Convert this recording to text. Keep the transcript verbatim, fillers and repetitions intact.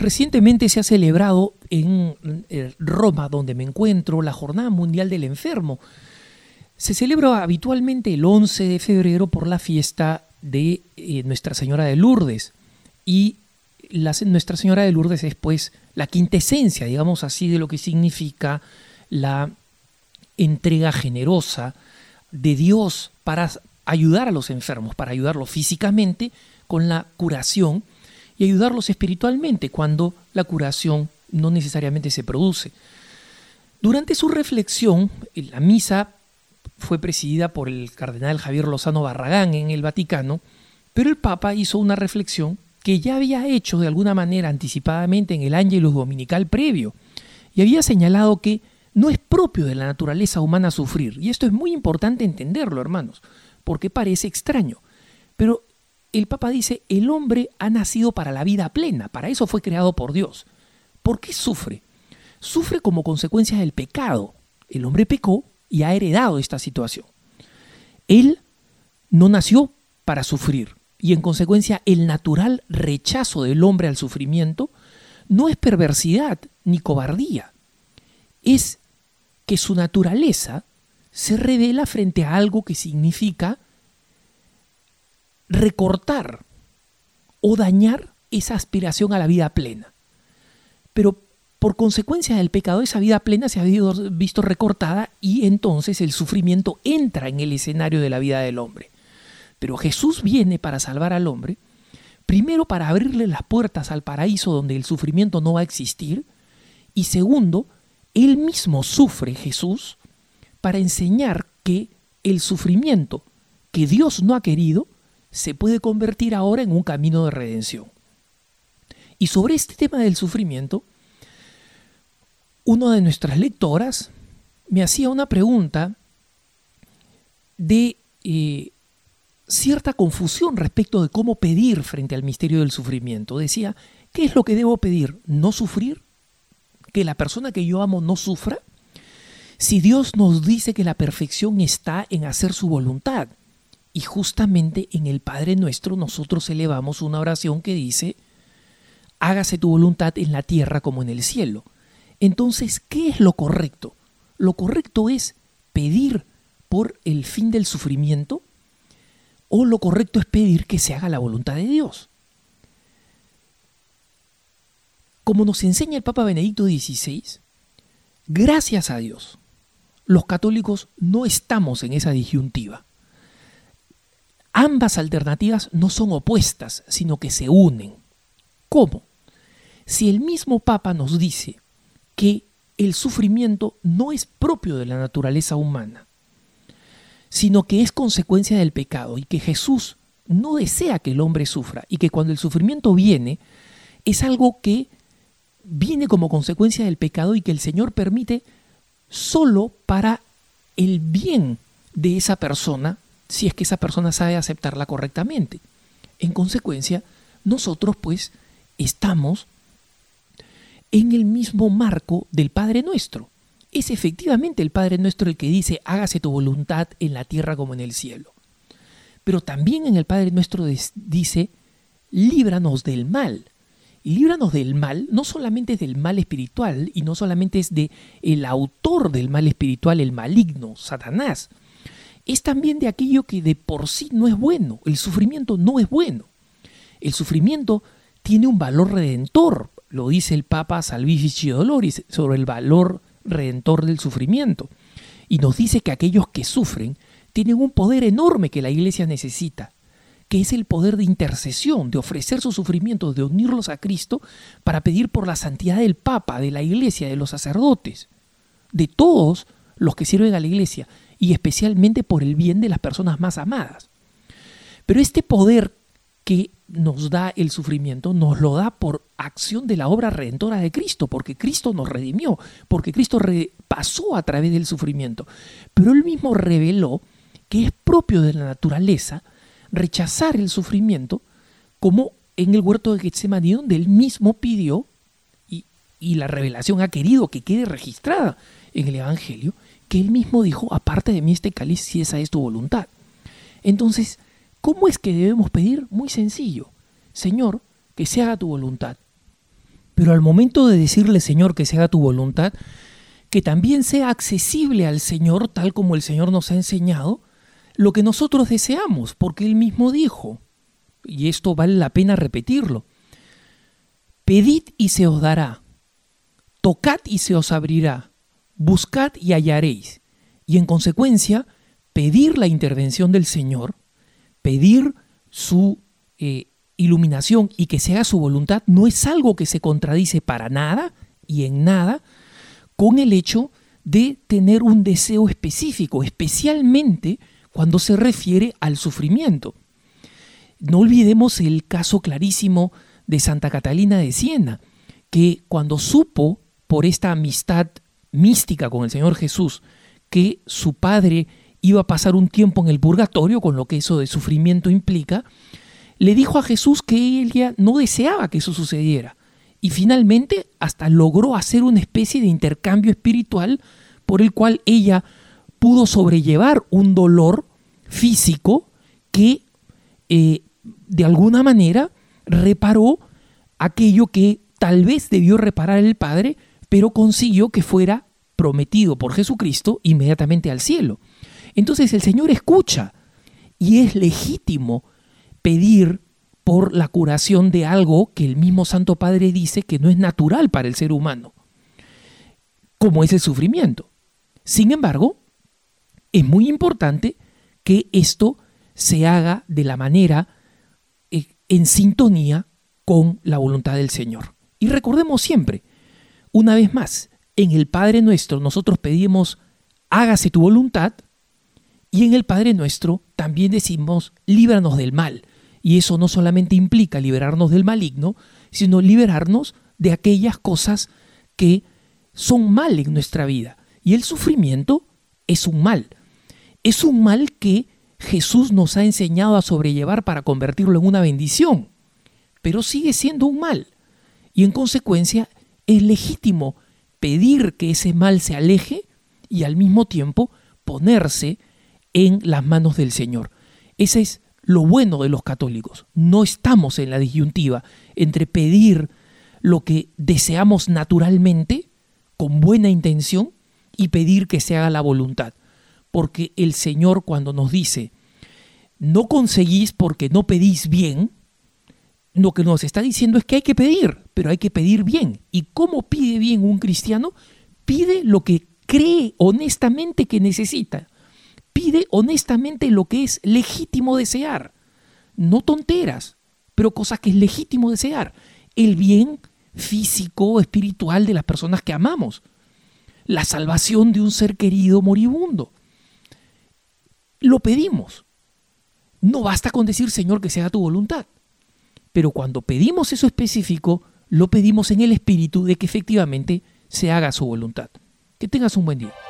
Recientemente se ha celebrado en Roma, donde me encuentro, la Jornada Mundial del Enfermo. Se celebra habitualmente el once de febrero por la fiesta de eh, Nuestra Señora de Lourdes. Y la, Nuestra Señora de Lourdes es pues la quintesencia, digamos así, de lo que significa la entrega generosa de Dios para ayudar a los enfermos, para ayudarlos físicamente con la curación y ayudarlos espiritualmente cuando la curación no necesariamente se produce. Durante su reflexión, la misa fue presidida por el cardenal Javier Lozano Barragán en el Vaticano, pero el Papa hizo una reflexión que ya había hecho de alguna manera anticipadamente en el Ángelus Dominical previo, y había señalado que no es propio de la naturaleza humana sufrir. Y esto es muy importante entenderlo, hermanos, porque parece extraño. Pero el Papa dice, el hombre ha nacido para la vida plena, para eso fue creado por Dios. ¿Por qué sufre? Sufre como consecuencia del pecado. El hombre pecó y ha heredado esta situación. Él no nació para sufrir, y en consecuencia el natural rechazo del hombre al sufrimiento no es perversidad ni cobardía, es que su naturaleza se revela frente a algo que significa recortar o dañar esa aspiración a la vida plena. Pero por consecuencia del pecado, esa vida plena se ha visto recortada y entonces el sufrimiento entra en el escenario de la vida del hombre. Pero Jesús viene para salvar al hombre, primero para abrirle las puertas al paraíso donde el sufrimiento no va a existir, y segundo, Él mismo sufre, Jesús, para enseñar que el sufrimiento que Dios no ha querido se puede convertir ahora en un camino de redención. Y sobre este tema del sufrimiento, una de nuestras lectoras me hacía una pregunta de eh, cierta confusión respecto de cómo pedir frente al misterio del sufrimiento. Decía, ¿qué es lo que debo pedir? ¿No sufrir? ¿Que la persona que yo amo no sufra? Si Dios nos dice que la perfección está en hacer su voluntad, y justamente en el Padre Nuestro nosotros elevamos una oración que dice, hágase tu voluntad en la tierra como en el cielo. Entonces, ¿qué es lo correcto? ¿Lo correcto es pedir por el fin del sufrimiento? ¿O lo correcto es pedir que se haga la voluntad de Dios? Como nos enseña el Papa Benedicto dieciséis, gracias a Dios, los católicos no estamos en esa disyuntiva. Ambas alternativas no son opuestas, sino que se unen. ¿Cómo? Si el mismo Papa nos dice que el sufrimiento no es propio de la naturaleza humana, sino que es consecuencia del pecado y que Jesús no desea que el hombre sufra y que cuando el sufrimiento viene es algo que viene como consecuencia del pecado y que el Señor permite solo para el bien de esa persona, si es que esa persona sabe aceptarla correctamente. En consecuencia, nosotros pues estamos en el mismo marco del Padre Nuestro. Es efectivamente el Padre Nuestro el que dice, hágase tu voluntad en la tierra como en el cielo. Pero también en el Padre Nuestro dice, líbranos del mal. Y líbranos del mal, no solamente es del mal espiritual, y no solamente es de el autor del mal espiritual, el maligno, Satanás. Es también de aquello que de por sí no es bueno. El sufrimiento no es bueno. El sufrimiento tiene un valor redentor, lo dice el Papa Salvifici Doloris, sobre el valor redentor del sufrimiento. Y nos dice que aquellos que sufren tienen un poder enorme que la Iglesia necesita, que es el poder de intercesión, de ofrecer sus sufrimientos, de unirlos a Cristo para pedir por la santidad del Papa, de la Iglesia, de los sacerdotes, de todos los que sirven a la Iglesia, y especialmente por el bien de las personas más amadas. Pero este poder que nos da el sufrimiento, nos lo da por acción de la obra redentora de Cristo, porque Cristo nos redimió, porque Cristo re- pasó a través del sufrimiento. Pero Él mismo reveló que es propio de la naturaleza rechazar el sufrimiento, como en el huerto de Getsemaní, donde Él mismo pidió, y, y la revelación ha querido que quede registrada en el Evangelio, que Él mismo dijo, aparte de mí este cáliz, si esa es tu voluntad. Entonces, ¿cómo es que debemos pedir? Muy sencillo. Señor, que se haga tu voluntad. Pero al momento de decirle, Señor, que se haga tu voluntad, que también sea accesible al Señor, tal como el Señor nos ha enseñado, lo que nosotros deseamos, porque Él mismo dijo, y esto vale la pena repetirlo: pedid y se os dará, tocad y se os abrirá, buscad y hallaréis. Y en consecuencia, pedir la intervención del Señor, pedir su eh, iluminación y que se haga su voluntad, no es algo que se contradice para nada y en nada con el hecho de tener un deseo específico, especialmente cuando se refiere al sufrimiento. No olvidemos el caso clarísimo de Santa Catalina de Siena, que cuando supo, por esta amistad mística con el Señor Jesús, que su padre iba a pasar un tiempo en el purgatorio, con lo que eso de sufrimiento implica, le dijo a Jesús que ella no deseaba que eso sucediera. Y finalmente hasta logró hacer una especie de intercambio espiritual por el cual ella pudo sobrellevar un dolor físico que eh, de alguna manera reparó aquello que tal vez debió reparar el Padre, pero consiguió que fuera prometido por Jesucristo inmediatamente al cielo. Entonces el Señor escucha y es legítimo pedir por la curación de algo que el mismo Santo Padre dice que no es natural para el ser humano, como es el sufrimiento. Sin embargo, es muy importante que esto se haga de la manera eh, en sintonía con la voluntad del Señor. Y recordemos siempre, una vez más, en el Padre Nuestro nosotros pedimos, hágase tu voluntad, y en el Padre Nuestro también decimos, líbranos del mal. Y eso no solamente implica liberarnos del maligno, sino liberarnos de aquellas cosas que son mal en nuestra vida. Y el sufrimiento es un mal. Es un mal que Jesús nos ha enseñado a sobrellevar para convertirlo en una bendición. Pero sigue siendo un mal. Y en consecuencia es legítimo pedir que ese mal se aleje y al mismo tiempo ponerse en las manos del Señor. Ese es lo bueno de los católicos. No estamos en la disyuntiva entre pedir lo que deseamos naturalmente, con buena intención, y pedir que se haga la voluntad. Porque el Señor, cuando nos dice, no conseguís porque no pedís bien, lo que nos está diciendo es que hay que pedir, pero hay que pedir bien. ¿Y cómo pide bien un cristiano? Pide lo que cree honestamente que necesita. Pide honestamente lo que es legítimo desear. No tonteras, pero cosas que es legítimo desear. El bien físico, espiritual de las personas que amamos. La salvación de un ser querido moribundo. Lo pedimos. No basta con decir, Señor, que se haga tu voluntad. Pero cuando pedimos eso específico, lo pedimos en el espíritu de que efectivamente se haga su voluntad. Que tengas un buen día.